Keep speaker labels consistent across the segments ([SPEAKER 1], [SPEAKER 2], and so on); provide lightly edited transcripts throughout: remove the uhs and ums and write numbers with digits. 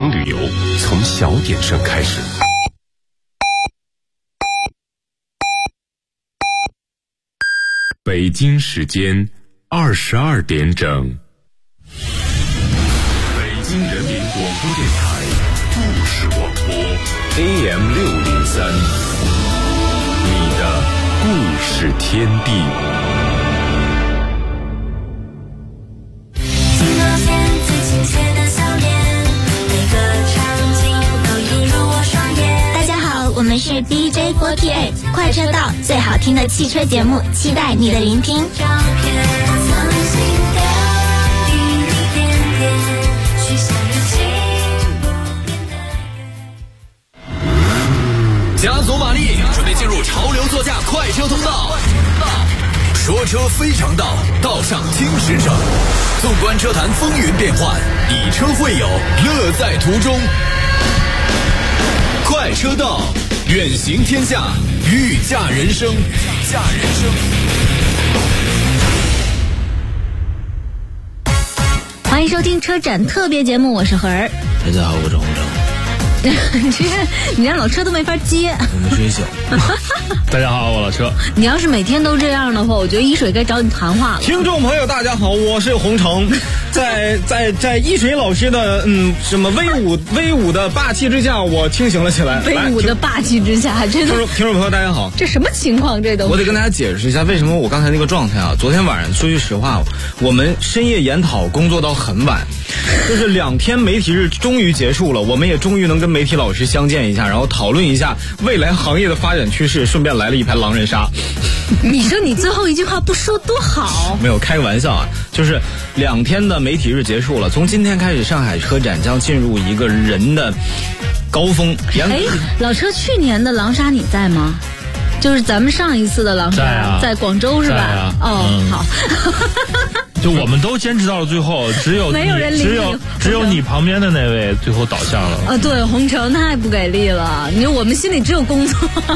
[SPEAKER 1] 程旅游从小点声开始。北京时间22点整。北京人民广播电台故事广播 AM603， 你的故事天地。
[SPEAKER 2] 我们是 DJ48 快车道，最好听的汽车节目，期待你的聆听。
[SPEAKER 3] 加足马力，准备进入潮流座驾快车通道。说车非常道，道上听实诚。纵观车坛风云变幻，以车会友，乐在途中。快车道，远行天下，御驾人生。
[SPEAKER 2] 欢迎收听车展特别节目，我是何儿。
[SPEAKER 4] 大家好，我是洪征。
[SPEAKER 2] 你让老车都没法接。
[SPEAKER 4] 我们睡醒。
[SPEAKER 5] 大家好，我老车。
[SPEAKER 2] 你要是每天都这样的话，我觉得一水该找你谈话了。
[SPEAKER 4] 听众朋友，大家好，我是洪城。在一水老师的什么威武的霸气之下，我清醒了起来。
[SPEAKER 2] 威武的霸气之下，真的。
[SPEAKER 4] 听众朋友，大家好。
[SPEAKER 2] 这什么情况？这都
[SPEAKER 4] 我得跟大家解释一下，为什么我刚才那个状态啊？昨天晚上说句实话，我们深夜研讨工作到很晚，就是2天媒体日终于结束了，我们也终于能跟媒体老师相见一下，然后讨论一下未来行业的发展趋势，顺便来了一盘狼人杀。
[SPEAKER 2] 你说你最后一句话不说多好？
[SPEAKER 4] 没有，开个玩笑啊，就是2天的媒体日结束了，从今天开始，上海车展将进入一个人的高峰。
[SPEAKER 2] 哎，老车，去年的狼杀你在吗？就是咱们上一次的狼杀，在广州是吧？好。
[SPEAKER 5] 就我们都坚持到了最后，只有你旁边的那位最后倒下了。
[SPEAKER 2] 啊，对，洪城太不给力了。你说我们心里只有工作。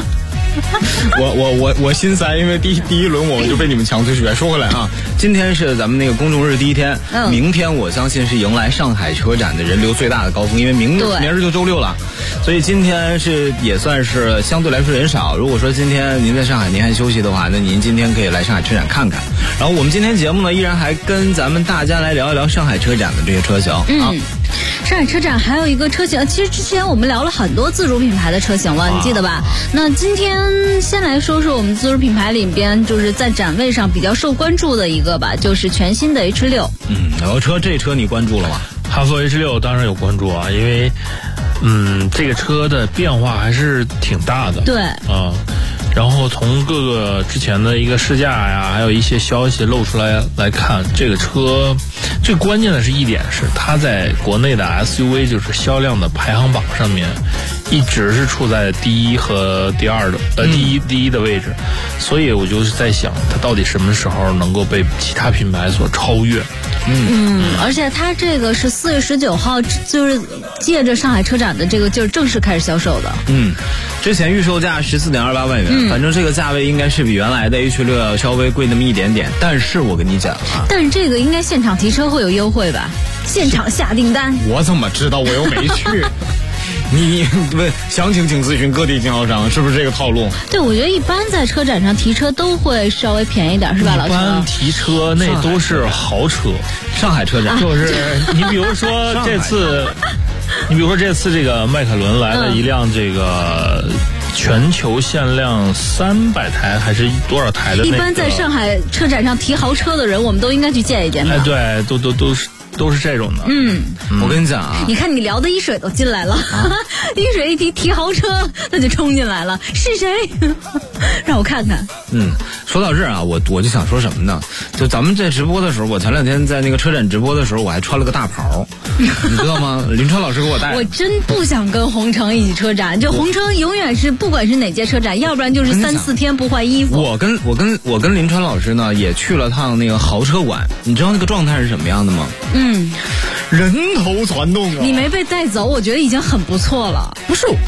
[SPEAKER 4] 我心塞，因为第一轮我们就被你们强推出来。说回来啊，今天是咱们那个公众日第一天，明天我相信是迎来上海车展的人流最大的高峰，因为明日就周六了，所以今天也算是相对来说人少。如果说今天您在上海您还休息的话，那您今天可以来上海车展看看。然后我们今天节目呢，依然还跟咱们大家来聊一聊上海车展的这些车型啊。
[SPEAKER 2] 上海车展还有一个车型，其实之前我们聊了很多自主品牌的车型了，你记得吧？那今天先来说说我们自主品牌里边就是在展位上比较受关注的一个吧，就是全新的 H6。
[SPEAKER 4] 这车你关注了吗？
[SPEAKER 5] 哈弗 H6 当然有关注啊，因为这个车的变化还是挺大的。
[SPEAKER 2] 对
[SPEAKER 5] 然后从各个之前的一个试驾呀，还有一些消息露出来看，这个车最关键的是一点是它在国内的 SUV 就是销量的排行榜上面一直是处在第一和第二的第一的位置，所以我就是在想它到底什么时候能够被其他品牌所超越。
[SPEAKER 2] 而且它这个是4月19号，就是借着上海车展的这个就是正式开始销售的。
[SPEAKER 4] 之前预售价14.28万元，反正这个价位应该是比原来的 H6 要稍微贵那么一点点。但是我跟你讲啊，
[SPEAKER 2] 但是这个应该现场提车会有优惠吧？现场下订单。
[SPEAKER 4] 我怎么知道？我又没去。你问详情请咨询各地经销商，是不是这个套路？
[SPEAKER 2] 对，我觉得一般在车展上提车都会稍微便宜点，是吧，老车？
[SPEAKER 5] 一般提车那都是豪车。
[SPEAKER 4] 上海车展
[SPEAKER 5] 就是你比如说这次这个迈凯伦来了一辆这个全球限量300台还是多少台的？
[SPEAKER 2] 一般在上海车展上提豪车的人，我们都应该去见一见吧？
[SPEAKER 5] 对，都是这种的。
[SPEAKER 4] 我跟你讲啊，
[SPEAKER 2] 你看你聊的一水都进来了，一水一提豪车，他就冲进来了，是谁？让我看看。
[SPEAKER 4] 说到这儿啊，我就想说什么呢？就咱们在直播的时候，我前2天在那个车展直播的时候，我还穿了个大袍，你知道吗？林川老师给我带的。
[SPEAKER 2] 我真不想跟洪城一起车展，就洪城永远是不管是哪届车展，要不然就是3、4天不换衣服。
[SPEAKER 4] 我跟林川老师呢也去了趟那个豪车馆，你知道那个状态是什么样的吗？人头攒动啊！
[SPEAKER 2] 你没被带走，我觉得已经很不错了。
[SPEAKER 4] 不是，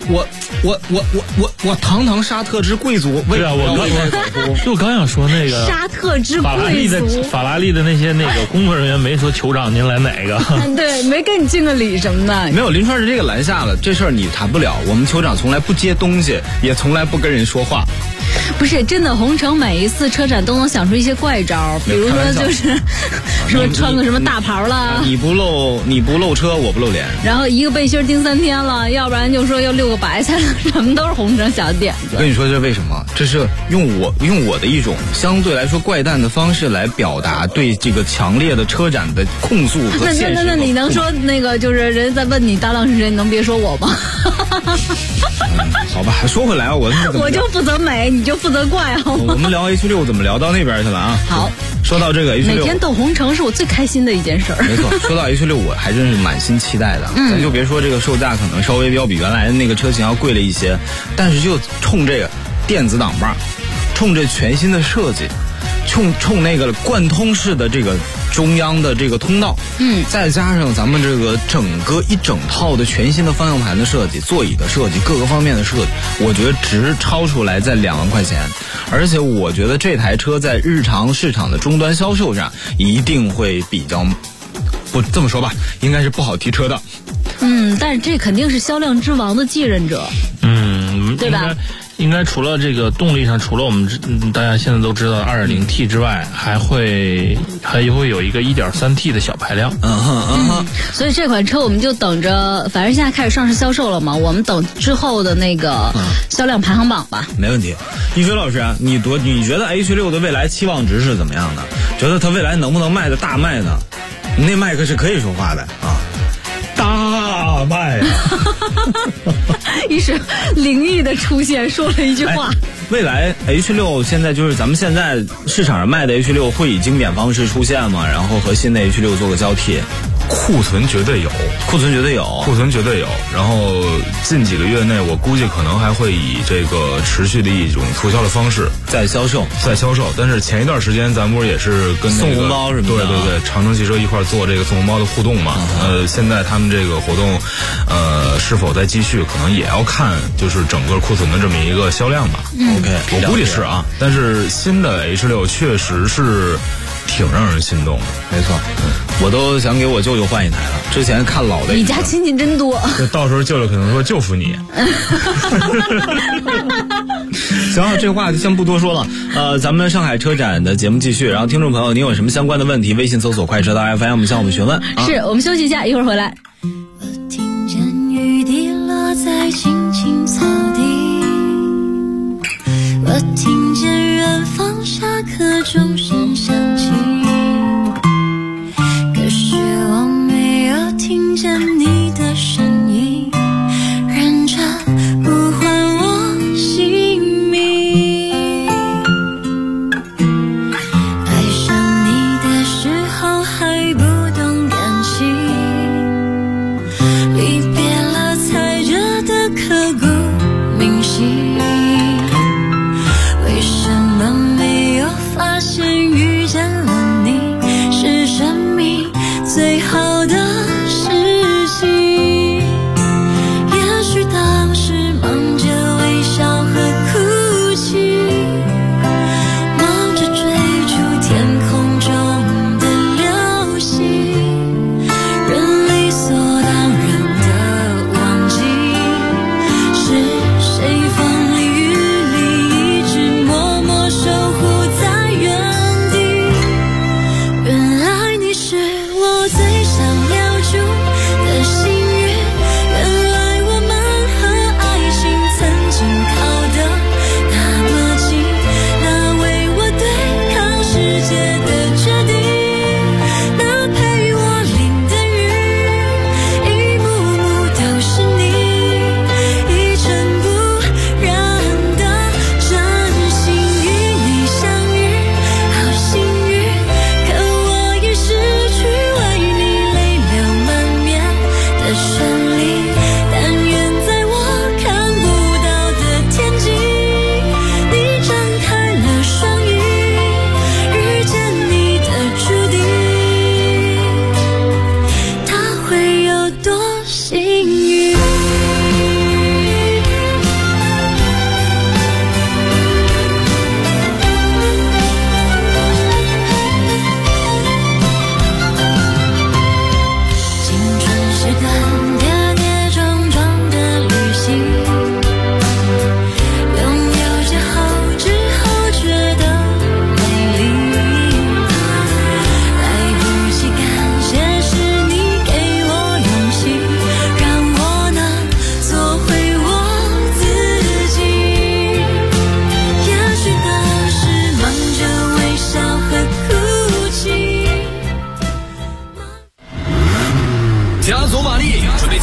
[SPEAKER 4] 我堂堂沙特之贵族，
[SPEAKER 5] 对啊，我刚想说那个
[SPEAKER 2] 沙特之贵族，
[SPEAKER 5] 法拉利的那些那个工作人员没说酋长您来哪个？
[SPEAKER 2] 对，没跟你敬个礼什么的。
[SPEAKER 4] 没有，林川是这个拦下了，这事儿你谈不了。我们酋长从来不接东西，也从来不跟人说话。
[SPEAKER 2] 不是真的，红城每一次车展都能想出一些怪招，比如说就是说穿个什么大袍啦，
[SPEAKER 4] 你不露车，我不露脸，
[SPEAKER 2] 然后一个背心盯3天了，要不然就说要6个白菜，什么都是红城小点子。
[SPEAKER 4] 我跟你说这是为什么？这是用我的一种相对来说怪诞的方式来表达对这个强烈的车展的控诉和现实。
[SPEAKER 2] 那你能说那个就是人在问你搭档是谁，你能别说我吗？
[SPEAKER 4] 好吧，说回来啊，我
[SPEAKER 2] 就负责美，你就负责怪啊。
[SPEAKER 4] 我们聊 H6 怎么聊到那边去了啊？
[SPEAKER 2] 好，
[SPEAKER 4] 说到这个 H6，
[SPEAKER 2] 每天斗红城是我最开心的一件事儿。
[SPEAKER 4] 没错，说到 H6， 我还真是满心期待的。咱就别说这个售价可能稍微要比原来的那个车型要贵了一些，但是就冲这个电子挡把，冲这全新的设计，冲那个贯通式的这个中央的这个通道，再加上咱们这个一整套的全新的方向盘的设计、座椅的设计、各个方面的设计，我觉得值超出来在2万块钱。而且我觉得这台车在日常市场的终端销售上一定会比较，不这么说吧，应该是不好提车的。
[SPEAKER 2] 但是这肯定是销量之王的继任者，对吧？
[SPEAKER 5] 应该除了这个动力上，除了我们大家现在都知道 2.0T 之外，还会有一个 1.3T 的小排量。
[SPEAKER 2] 所以这款车我们就等着，反正现在开始上市销售了嘛，我们等之后的那个销量排行榜吧。
[SPEAKER 4] 没问题。一水老师啊，你觉得 H6 的未来期望值是怎么样的？觉得它未来能不能卖的大卖呢？那麦克是可以说话的啊。大卖啊！
[SPEAKER 2] 一是灵异的出现，说了一句话。
[SPEAKER 4] 未来 H6 现在就是咱们现在市场上卖的 H6 会以经典方式出现吗？然后和新的 H6 做个交替？
[SPEAKER 6] 库存绝对有。然后近几个月内，我估计可能还会以这个持续的一种促销的方式
[SPEAKER 4] 在销售。
[SPEAKER 6] 但是前一段时间咱们不是也是跟
[SPEAKER 4] 送红包什么的？
[SPEAKER 6] 对，长城汽车一块做这个送红包的互动嘛。现在他们这个活动，是否再继续，可能也要看就是整个库存的这么一个销量吧。
[SPEAKER 4] OK，
[SPEAKER 6] 我估计是啊。但是新的 H6 确实是挺让人心动的。
[SPEAKER 4] 没错，我都想给我舅舅换一台了。之前看老的，
[SPEAKER 2] 你家亲戚真多。
[SPEAKER 6] 到时候舅舅可能说就服你。
[SPEAKER 4] 行，这话就先不多说了。咱们上海车展的节目继续。然后听众朋友，您有什么相关的问题，微信搜索快车道 FM 向我们询问。
[SPEAKER 2] 是我们休息一下，一会儿回来。
[SPEAKER 7] 我听见雨滴落在青青草地，我听见远方下课钟声响起，可是我没有听见你的声音，忍着不还我姓名。爱上你的时候还不懂感情，离别了才觉得刻骨铭心。为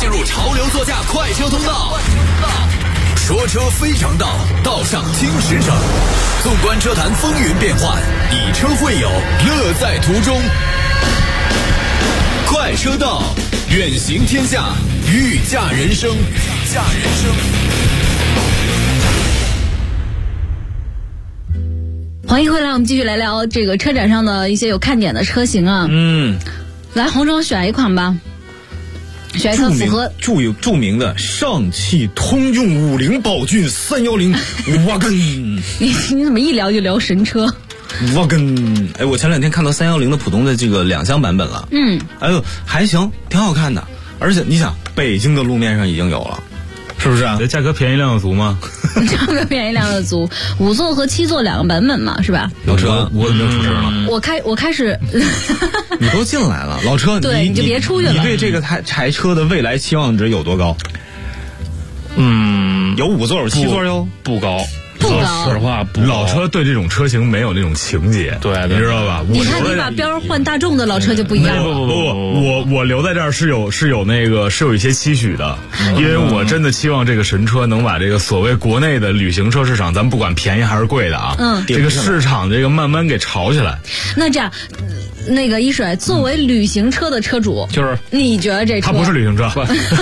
[SPEAKER 3] 进入潮流座驾快车通道。说车非常道，道上听时程。纵观车坛风云变幻，以车会友，乐在途中。快车道，远行天下，御驾人生。御驾人生。
[SPEAKER 2] 欢迎回来，我们继续来聊这个车展上的一些有看点的车型啊。来，洪总选一款吧，选一款符合
[SPEAKER 4] 著名的上汽通用50宝骏310 Wagon。
[SPEAKER 2] 你怎么一聊就聊神车
[SPEAKER 4] ？Wagon， 哎，我前2天看到310的普通的这个2厢版本了。哎呦，还行，挺好看的。而且你想，北京的路面上已经有了。是不是啊？
[SPEAKER 6] 这价格便宜量的足吗？
[SPEAKER 2] 价格便宜量的足，5座和7座2个版本嘛，是吧？
[SPEAKER 4] 老车，
[SPEAKER 6] 我怎么出声了？
[SPEAKER 2] 我开始，
[SPEAKER 4] 你都进来了，老车，
[SPEAKER 2] 对，你就别出去了。
[SPEAKER 4] 你对这个柴车的未来期望值有多高？有5座有7座哟，
[SPEAKER 5] 不高。
[SPEAKER 2] 说
[SPEAKER 5] 实话，
[SPEAKER 6] 老车对这种车型没有那种情节，
[SPEAKER 5] 对，
[SPEAKER 6] 你知道吧？
[SPEAKER 2] 你看你把标换大众的老车就不一样了。
[SPEAKER 6] 不，我留在这儿是有一些期许的，因为我真的期望这个神车能把这个所谓国内的旅行车市场，咱们不管便宜还是贵的啊，这个市场这个慢慢给炒起来。
[SPEAKER 2] 那这样。那个一水作为旅行车的车主，
[SPEAKER 5] 就是
[SPEAKER 2] 你觉得这车
[SPEAKER 6] 它不是旅行车，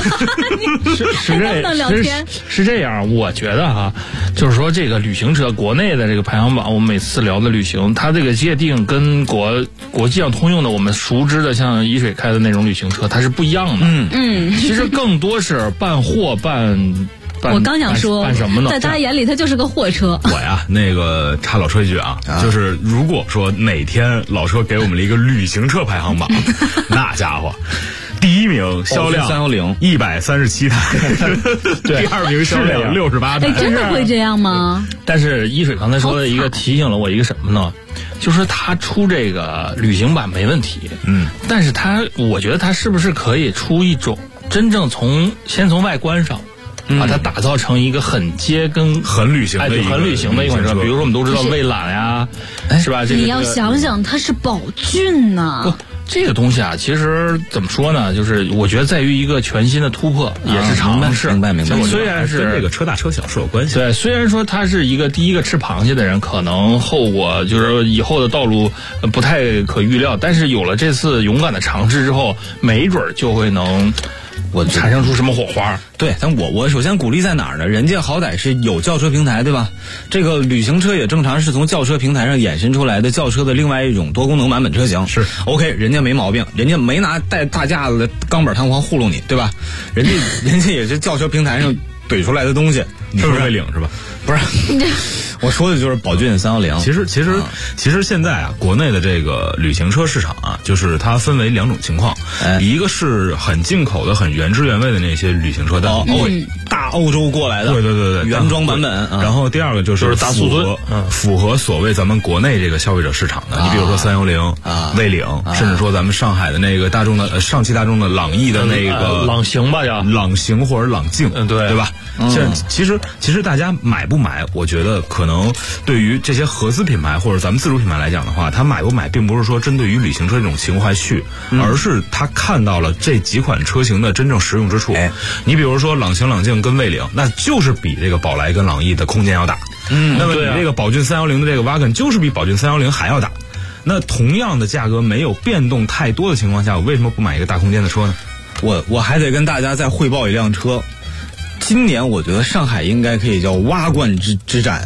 [SPEAKER 5] 是这样，我觉得哈，就是说这个旅行车国内的这个排行榜，我们每次聊的旅行，它这个界定跟国际上通用的我们熟知的像一水开的那种旅行车，它是不一样的。其实更多是办货
[SPEAKER 2] 我刚想说，
[SPEAKER 5] 办什么呢？
[SPEAKER 2] 在大家眼里，它就是个货车。
[SPEAKER 6] 我呀，那个插老车一句啊，就是如果说哪天老车给我们了一个旅行车排行榜，那家伙，第1名销量
[SPEAKER 4] 310
[SPEAKER 6] 137台，第2名销量68台。
[SPEAKER 2] 哎，真的会这样吗？
[SPEAKER 5] 但是一水刚才说的一个提醒了我一个什么呢？就是他出这个旅行版没问题，但是我觉得他是不是可以出一种真正先从外观上。把它打造成一个很街跟
[SPEAKER 6] 很旅行的
[SPEAKER 5] 一款车，比如说我们都知道蔚揽呀，是吧？
[SPEAKER 2] 你要想想，它是宝骏呐。
[SPEAKER 5] 这个东西啊，其实怎么说呢？就是我觉得在于一个全新的突破，也是尝试。
[SPEAKER 4] 明白。
[SPEAKER 5] 虽然是
[SPEAKER 6] 跟这个车大车小是有关系。
[SPEAKER 5] 对，虽然说他是第一个吃螃蟹的人，可能后果就是以后的道路不太可预料，但是有了这次勇敢的尝试之后，没准就会能。产生出什么火花？
[SPEAKER 4] 对，但我首先鼓励在哪儿呢？人家好歹是有轿车平台，对吧？这个旅行车也正常是从轿车平台上衍生出来的轿车的另外一种多功能版本车型。
[SPEAKER 6] 是
[SPEAKER 4] OK， 人家没毛病，人家没拿带大架子的钢板弹簧糊弄你，对吧？人家也是轿车平台上怼出来的东西，
[SPEAKER 6] 你说蔚领是吧？
[SPEAKER 4] 不是。我说的就是宝骏310。
[SPEAKER 6] 其实现在啊，国内的这个旅行车市场啊，就是它分为2种情况，一个是很进口的、很原汁原味的那些旅行车，
[SPEAKER 4] 大欧洲过来的，
[SPEAKER 6] 对，
[SPEAKER 4] 原装版本。
[SPEAKER 6] 然后第二个就是
[SPEAKER 5] 大速尊，
[SPEAKER 6] 符合所谓咱们国内这个消费者市场的，你比如说310、蔚领，甚至说咱们上海的那个上汽大众的朗逸的那个
[SPEAKER 5] 朗行吧，叫
[SPEAKER 6] 朗行或者朗境，对吧？其实大家买不买，我觉得可能对于这些合资品牌或者咱们自主品牌来讲的话，他买不买并不是说针对于旅行车这种情怀去，而是他看到了这几款车型的真正实用之处。你比如说朗行、朗境跟蔚领，那就是比这个宝来跟朗逸的空间要大。那么你这个宝骏310的这个 Wagon 就是比宝骏310还要大。那同样的价格没有变动太多的情况下，我为什么不买一个大空间的车呢？
[SPEAKER 4] 我还得跟大家再汇报一辆车。今年我觉得上海应该可以叫挖罐之展。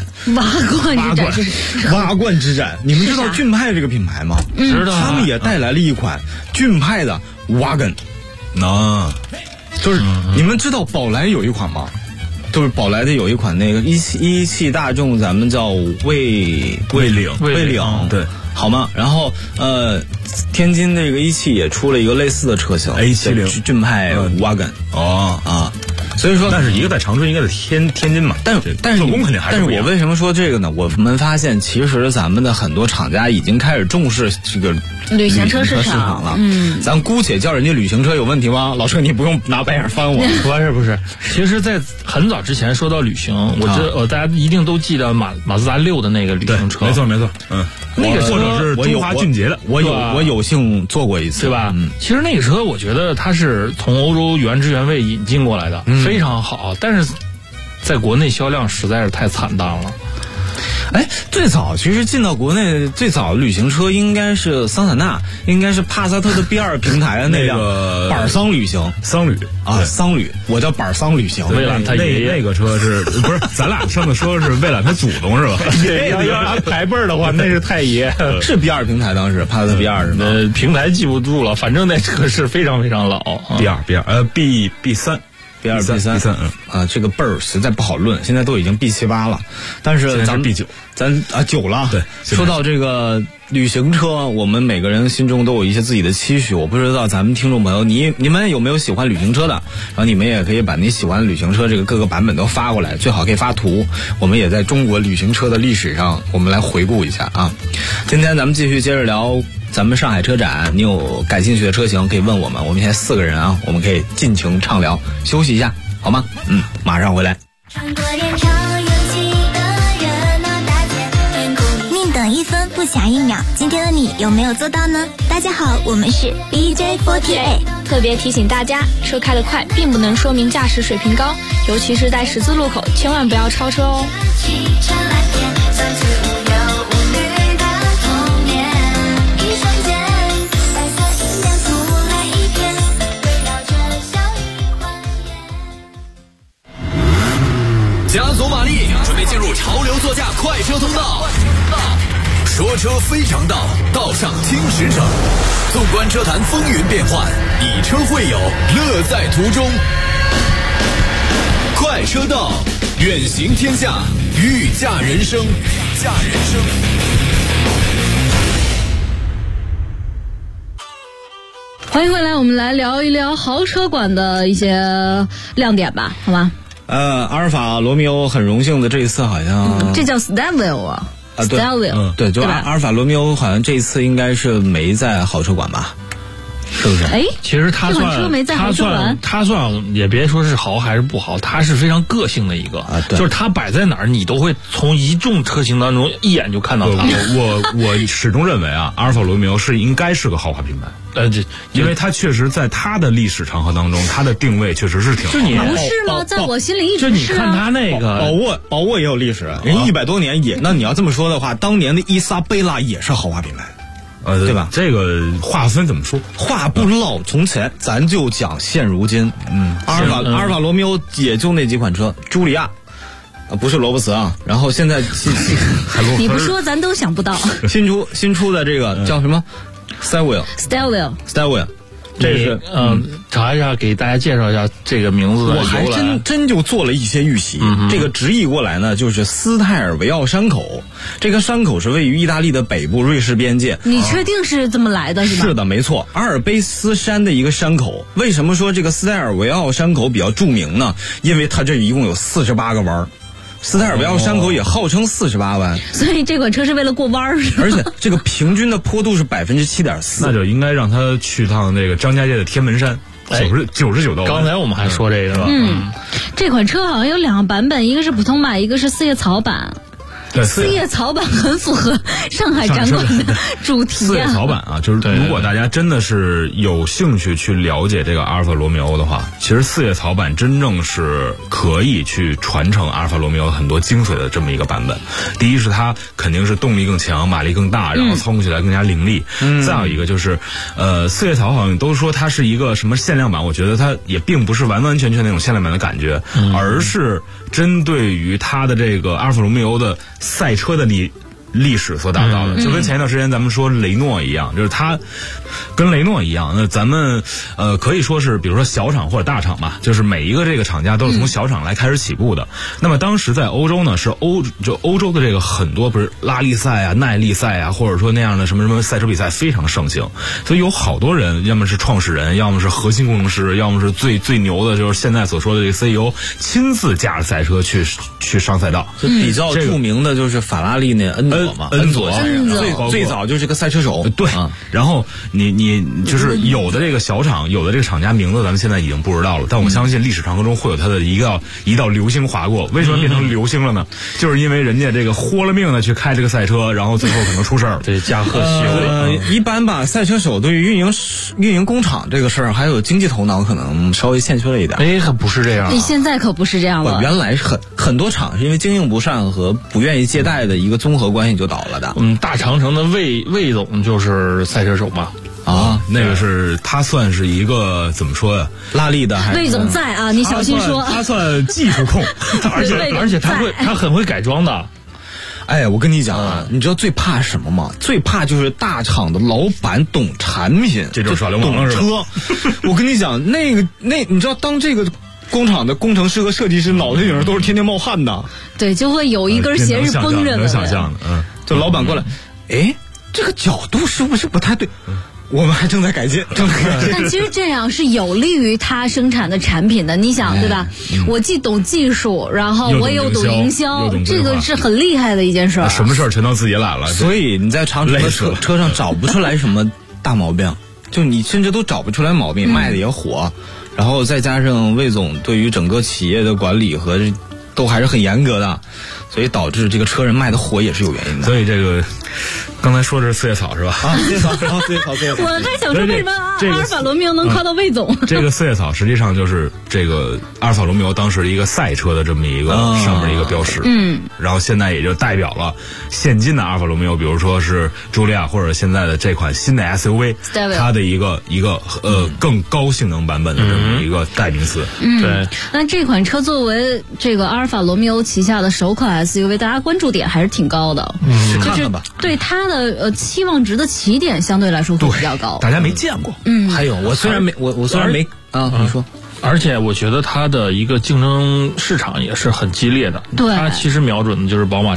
[SPEAKER 4] 挖罐之展，你们知道骏派这个品牌吗？
[SPEAKER 5] 知道。
[SPEAKER 4] 他们也带来了一款骏派的 Wagon。就是你们知道宝来有一款吗？就是宝来的有一款那个一汽大众，咱们叫蔚领，对，好吗？然后天津那个一汽也出了一个类似的车型
[SPEAKER 6] A70
[SPEAKER 4] 骏派 Wagon。 所以说，
[SPEAKER 6] 但是一个在长春，一个在天津嘛。
[SPEAKER 4] 但是
[SPEAKER 6] 做工肯定还是不一样。
[SPEAKER 4] 但是我为什么说这个呢？我们发现其实咱们的很多厂家已经开始重视这个
[SPEAKER 2] 旅行车市
[SPEAKER 4] 场了。咱姑且叫人家旅行车有问题吗？老车你不用拿白眼翻我。
[SPEAKER 5] 不是，其实，在很早之前说到旅行，大家一定都记得马自达6的那个旅行车。
[SPEAKER 6] 没错，
[SPEAKER 5] 那个
[SPEAKER 6] 或者是中华俊杰的，
[SPEAKER 4] 我有幸坐过一次，
[SPEAKER 5] 对吧？其实那个车我觉得它是从欧洲原汁原味引进过来的，非常好，但是在国内销量实在是太惨淡了。
[SPEAKER 4] 最早其实进到国内最早的旅行车应该是桑塔纳，应该是帕萨特的 B2 平台的那辆板桑旅行，
[SPEAKER 6] 桑旅
[SPEAKER 4] 啊，桑旅，我叫板桑旅行。
[SPEAKER 5] 蔚揽他爷爷
[SPEAKER 6] 那个车是不是？咱俩上次说的是蔚揽他祖宗是吧？
[SPEAKER 5] 要按排辈儿的话，那是太爷，
[SPEAKER 4] 是 B2 平台，当时帕萨特 B2 是吗？
[SPEAKER 5] 平台记不住了，反正那车是非常非常老。
[SPEAKER 6] B3。B3，
[SPEAKER 4] 这个辈儿实在不好论，现在都已经 B7、8了，但是咱
[SPEAKER 6] B9，
[SPEAKER 4] 咱9了。对，说到这个旅行车，我们每个人心中都有一些自己的期许。我不知道咱们听众朋友，你们有没有喜欢旅行车的？然后你们也可以把你喜欢的旅行车这个各个版本都发过来，最好可以发图。我们也在中国旅行车的历史上，我们来回顾一下啊。今天咱们继续接着聊。咱们上海车展，你有感兴趣的车型可以问我们。我们现在4个人啊，我们可以尽情畅聊。休息一下，好吗？马上回来。
[SPEAKER 8] 宁等1分，不暇1秒。今天的你有没有做到呢？大家好，我们是 BJ48。
[SPEAKER 9] 特别提醒大家，车开得快并不能说明驾驶水平高，尤其是在十字路口，千万不要超车哦。
[SPEAKER 3] 加足马力，准备进入潮流座驾快车通道。说车非常道，道上听实诚。纵观车坛风云变幻，以车会友，乐在途中。快车道，远行天下，御驾人生。
[SPEAKER 2] 欢迎回来，我们来聊一聊豪车馆的一些亮点吧，好吗？
[SPEAKER 4] 阿尔法罗密欧很荣幸的这一次好像
[SPEAKER 2] 这叫 Stelvio 啊，Stelvio
[SPEAKER 4] 对，就阿尔法罗密欧好像这一次应该是没在豪车馆吧？是不是？
[SPEAKER 5] 其实它算也别说是豪还是不豪，它是非常个性的一个就是它摆在哪儿，你都会从一众车型当中一眼就看到它。
[SPEAKER 6] 我始终认为啊，阿尔法罗密欧应该是个豪华品牌。因为它确实在它的历史长河当中，它的定位确实是挺好的。
[SPEAKER 2] 不是吗？在我心里一直是。
[SPEAKER 5] 就你看它那个
[SPEAKER 4] 宝沃也有历史，人100多年也。那你要这么说的话，当年的伊莎贝拉也是豪华品牌。对吧？
[SPEAKER 6] 这个划分怎么说？
[SPEAKER 4] 话不唠从前，咱就讲现如今。阿尔法罗密欧也就那几款车，茱莉亚，不是罗伯茨啊。然后现在
[SPEAKER 2] 你不说咱都想不到。
[SPEAKER 4] 新出的这个叫什么 ？Stelvio。这是
[SPEAKER 5] 查一下，给大家介绍一下这个名字的由来。
[SPEAKER 4] 我还真就做了一些预习。这个直译过来呢，就是斯泰尔维奥山口。这个山口是位于意大利的北部瑞士边界。
[SPEAKER 2] 你确定是这么来的是吧？
[SPEAKER 4] 是的，没错。阿尔卑斯山的一个山口。为什么说这个斯泰尔维奥山口比较著名呢？因为它这一共有48个弯。斯泰尔维奥山口也号称48弯，
[SPEAKER 2] 所以这款车是为了过弯儿。
[SPEAKER 4] 而且这个平均的坡度是7.4%，
[SPEAKER 6] 那就应该让他去趟那个张家界的天门山，99道。
[SPEAKER 5] 刚才我们还说这个了。
[SPEAKER 2] 这款车好像有2个版本，一个是普通版，一个是4叶草版。4叶草版很符合上海展馆的主题
[SPEAKER 6] 4叶草版啊，就是如果大家真的是有兴趣去了解这个阿尔法罗密欧的话，其实4叶草版真正是可以去传承阿尔法罗密欧很多精髓的这么一个版本。第一是它肯定是动力更强，马力更大，然后操控起来更加凌厉。再有一个就是4叶草好像都说它是一个什么限量版，我觉得它也并不是完完全全那种限量版的感觉，而是针对于它的这个阿尔法罗密欧的赛车的历史所打造的，就跟前一段时间咱们说雷诺一样，就是它跟雷诺一样，那咱们可以说是比如说小厂或者大厂嘛，就是每一个这个厂家都是从小厂来开始起步的。那么当时在欧洲呢，是欧洲的这个很多不是拉力赛啊、耐力赛啊，或者说那样的什么赛车比赛非常盛行，所以有好多人，要么是创始人，要么是核心工程师，要么是最牛的，就是现在所说的这个 CEO 亲自驾着赛车去上赛道。
[SPEAKER 4] 就比较著名的就是法拉利那恩佐嘛，
[SPEAKER 6] 恩佐
[SPEAKER 4] 最早就是个赛车手。
[SPEAKER 6] 对，然后你就是有的这个小厂，有的这个厂家名字咱们现在已经不知道了，但我相信历史长河中会有它的一道流星划过。为什么变成流星了呢？就是因为人家这个豁了命的去开这个赛车，然后最后可能出事儿。
[SPEAKER 5] 对，驾鹤西游。
[SPEAKER 4] 一般吧，赛车手对于运营工厂这个事儿，还有经济头脑可能稍微欠缺了一点。
[SPEAKER 5] 可不是这样。
[SPEAKER 2] 你现在可不是这样了。
[SPEAKER 4] 原来很多厂是因为经营不善和不愿意借贷的一个综合关系就倒了的。
[SPEAKER 5] 大长城的魏总就是赛车手吧？
[SPEAKER 6] 那个是他算是一个怎么说呀？
[SPEAKER 4] 拉力的还是
[SPEAKER 2] 魏总在啊，你小心说。
[SPEAKER 6] 他算技术控，
[SPEAKER 5] 而且他很会改装的。
[SPEAKER 4] 哎，我跟你讲啊，你知道最怕什么吗？最怕就是大厂的老板懂产品，
[SPEAKER 6] 这就是耍流氓了是吧？
[SPEAKER 4] 懂车。我跟你讲，你知道当这个工厂的工程师和设计师脑袋顶上都是天天冒汗的。
[SPEAKER 2] 对，就会有一根弦是绷着的。
[SPEAKER 6] 能想象的，
[SPEAKER 4] 就老板过来，这个角度是不是不太对？我们还正在改进。
[SPEAKER 2] 但其实这样是有利于他生产的产品的，你想对吧？我既懂技术，然后我又懂营销，这个是很厉害的一件事。
[SPEAKER 6] 什么事儿全都自己揽了，
[SPEAKER 4] 所以你在长城的车上找不出来什么大毛病，就你甚至都找不出来毛病，卖的也火。然后再加上魏总对于整个企业的管理和都还是很严格的，所以导致这个车人卖的火也是有原因的。
[SPEAKER 6] 所以这个刚才说的是四叶草是吧？
[SPEAKER 4] 四叶草。
[SPEAKER 2] 我还想说为什么阿尔法罗密欧能夸到魏总？
[SPEAKER 6] 这个四叶草实际上就是这个阿尔法罗密欧当时一个赛车的这么一个上面一个标识。然后现在也就代表了现今的阿尔法罗密欧，比如说是茱莉亚或者现在的这款新的 SUV， 它的一个更高性能版本的这么一个代名词。
[SPEAKER 5] 对。
[SPEAKER 2] 那这款车作为这个阿尔法罗密欧旗下的首款 SUV， 大家关注点还是挺高的。就是对它的期望值的起点相对来说会比较高，
[SPEAKER 6] 大家没见过。
[SPEAKER 4] 还有我虽然没你说。
[SPEAKER 5] 而且我觉得它的一个竞争市场也是很激烈的。
[SPEAKER 2] 对，
[SPEAKER 5] 它其实瞄准的就是宝马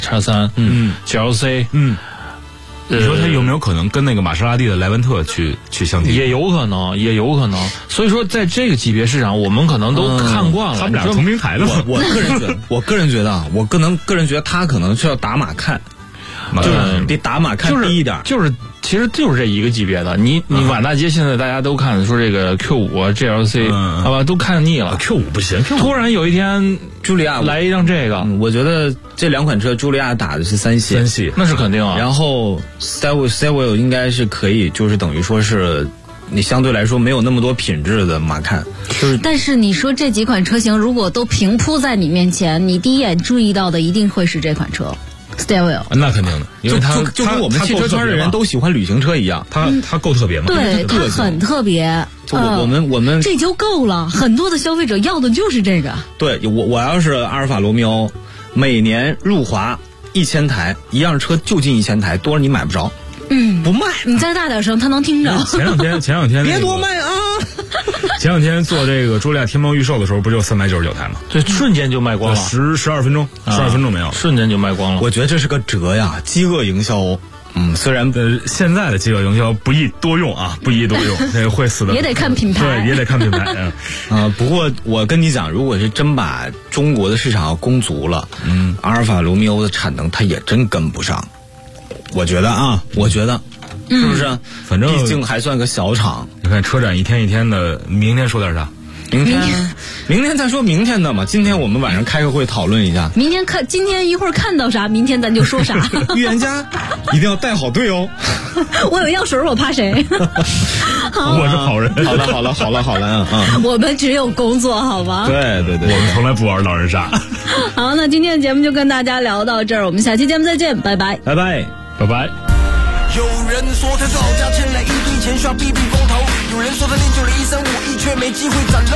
[SPEAKER 5] X3、GLC。
[SPEAKER 6] 你说它有没有可能跟那个玛莎拉蒂的莱文特去相提？
[SPEAKER 5] 也有可能。所以说，在这个级别市场，我们可能都看惯了。
[SPEAKER 6] 他们俩同平台的。
[SPEAKER 4] 我个人觉得，我个人觉得他可能是要打马看，就是比打马看低一点。
[SPEAKER 5] 其实就是这一个级别的。你满大街现在大家都看说这个 Q5 GLC， 好吧，都看腻了。
[SPEAKER 6] Q5 不行。
[SPEAKER 5] 突然有一天，
[SPEAKER 4] 茱莉亚
[SPEAKER 5] 来一辆这个，
[SPEAKER 4] 我觉得这两款车，茱莉亚打的是3系，
[SPEAKER 5] 那是肯定啊。
[SPEAKER 4] 然后 Style 应该是可以，就是等于说是你相对来说没有那么多品质的马看。
[SPEAKER 2] 但是你说这几款车型如果都平铺在你面前，你第一眼注意到的一定会是这款车。Style
[SPEAKER 6] 那肯定的，因为
[SPEAKER 4] 就跟我们汽车圈的人都喜欢旅行车一样，
[SPEAKER 6] 它够特别嘛？
[SPEAKER 2] 对，它很特别。
[SPEAKER 4] 我们
[SPEAKER 2] 这就够了，很多的消费者要的就是这个。
[SPEAKER 4] 对，我要是阿尔法罗密欧，每年入华1000台，一样车就进1000台，多了你买不着。不卖。
[SPEAKER 2] 你再大点声，他能听着。
[SPEAKER 6] 前两天
[SPEAKER 4] 别多卖啊！
[SPEAKER 6] 前两天做这个茱莉亚天猫预售的时候，不就399台吗？
[SPEAKER 5] 这瞬间就卖光了
[SPEAKER 6] ，12分钟，12分钟没有，
[SPEAKER 5] 瞬间就卖光了。
[SPEAKER 4] 我觉得这是个辙呀，饥饿营销。虽然
[SPEAKER 6] 现在的饥饿营销不宜多用啊，这个会死的。
[SPEAKER 2] 也得看品牌，
[SPEAKER 6] 对，也得看品牌。
[SPEAKER 4] 不过我跟你讲，如果是真把中国的市场要攻足了，阿尔法罗密欧的产能它也真跟不上。我觉得是不是？
[SPEAKER 6] 反正
[SPEAKER 4] 毕竟还算个小厂。
[SPEAKER 6] 你看车展一天一天的，明天说点啥？
[SPEAKER 4] 明天再说明天的嘛。今天我们晚上开个会讨论一下。
[SPEAKER 2] 今天一会儿看到啥，明天咱就说啥。
[SPEAKER 4] 预言家一定要带好队哦。
[SPEAKER 2] 我有药水，我怕谁？
[SPEAKER 6] 我是好人。
[SPEAKER 4] 好了。
[SPEAKER 2] 我们只有工作，好吗？
[SPEAKER 4] 对，
[SPEAKER 6] 我们从来不玩狼人杀。
[SPEAKER 2] 好，那今天的节目就跟大家聊到这儿，我们下期节目再见，拜拜。
[SPEAKER 3] 有人说他造价欠了一笔钱，需要避避风头；有人说他练就了135，却没机会崭露。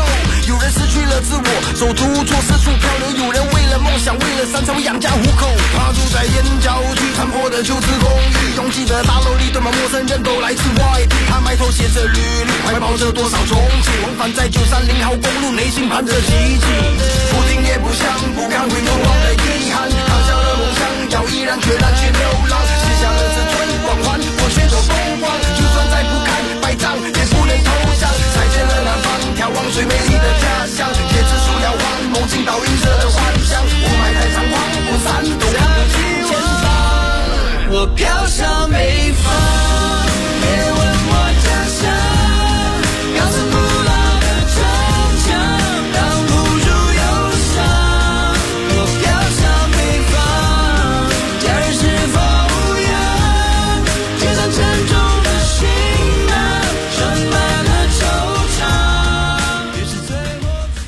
[SPEAKER 10] 有人失去了自我，走读错四处漂流，有人为了梦想，为了山草养家糊口。他住在燕郊区残破的旧式公寓，拥挤的大楼里堆满陌生人，都来自外地。他埋头写着履历，怀抱着多少憧憬，往返在930号公路，内心盼着奇迹。不听也不想，不敢回头望的遗憾，扛下了梦想，要毅然决然去流浪，写下了自尊光环，我血肉风光，就算再不堪百丈，也不能投降。再见了南方，眺望最美丽的家乡，椰子树摇晃，梦境倒映着幻想，雾霾太猖狂，不散都看不清前方。我飘向北方，别问我家乡，高层古老的城墙，挡不住忧伤。我飘向北方，家人是否无恙？肩上沉重的行囊，装满了惆怅。于是最后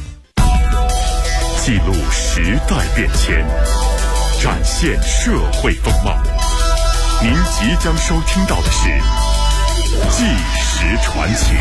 [SPEAKER 1] 记录时代变迁，展现社会风貌。您即将收听到的是《纪实传奇》。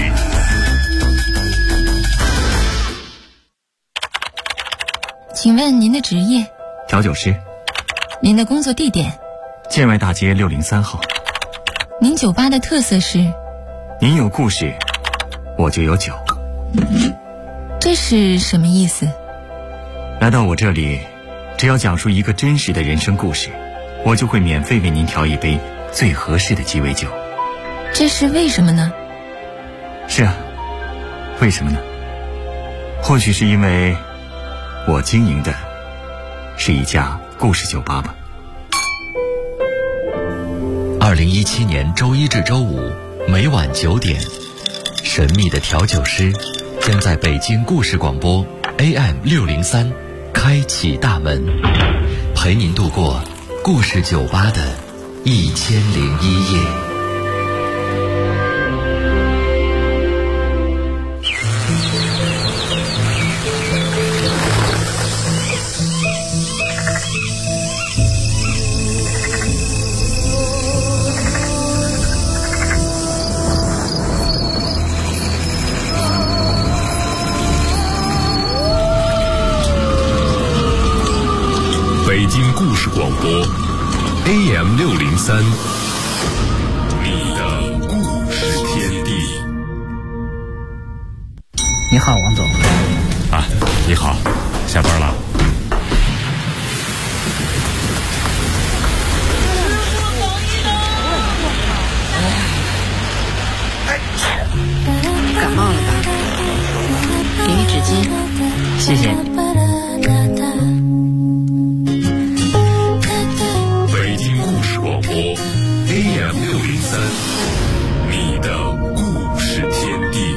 [SPEAKER 11] 请问您的职业？
[SPEAKER 12] 调酒师。
[SPEAKER 11] 您的工作地点？
[SPEAKER 12] 建外大街603号。
[SPEAKER 11] 您酒吧的特色是？
[SPEAKER 12] 您有故事，我就有酒。
[SPEAKER 11] 这是什么意思？
[SPEAKER 12] 来到我这里，只要讲述一个真实的人生故事，我就会免费为您调一杯最合适的鸡尾酒。
[SPEAKER 11] 这是为什么呢？
[SPEAKER 12] 是啊，为什么呢？或许是因为我经营的是一家故事酒吧吧。
[SPEAKER 13] 2017年周一至周五每晚9点，神秘的调酒师将在北京故事广播 AM603开启大门，陪您度过故事酒吧的1001夜。
[SPEAKER 1] 北京故事广播 AM603，你的故事天地。
[SPEAKER 14] 你好，王总。
[SPEAKER 6] 啊，你好，下班了。
[SPEAKER 14] 感冒了吧？给你纸巾，谢谢。
[SPEAKER 1] 北京故事广播 AM603，你的故事天地。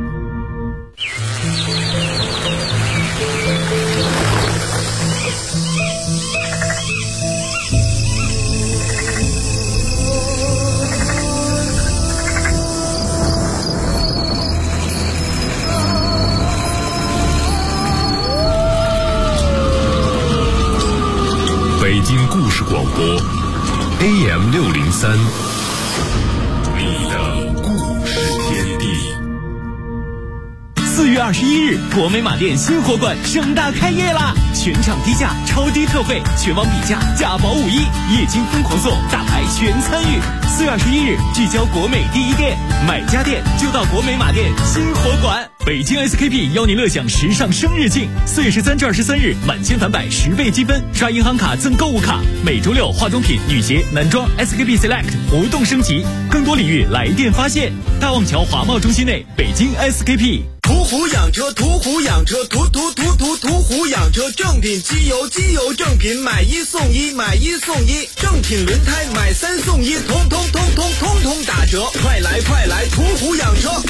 [SPEAKER 1] 北京故事广播 AM603，你的故事天地。
[SPEAKER 15] 4月21日，国美马店新货馆盛大开业啦！全场低价，超低特惠，全网比价，价保51，液晶疯狂送，大牌全参与。4月21日，聚焦国美第一店，买家电就到国美马店新货馆。北京 SKP 邀您乐享时尚生日庆，4月13至23日，满千返百10倍积分，刷银行卡赠购物卡。每周六，化妆品、女鞋、男装 SKP Select 活动升级，更多礼遇来电发现。大望桥华贸中心内，北京 SKP。
[SPEAKER 10] 途虎养车，途虎养车，途虎养车，正品机油，机油正品，买1送1，买1送1，正品轮胎买3送1，通通打折，快来途虎养车。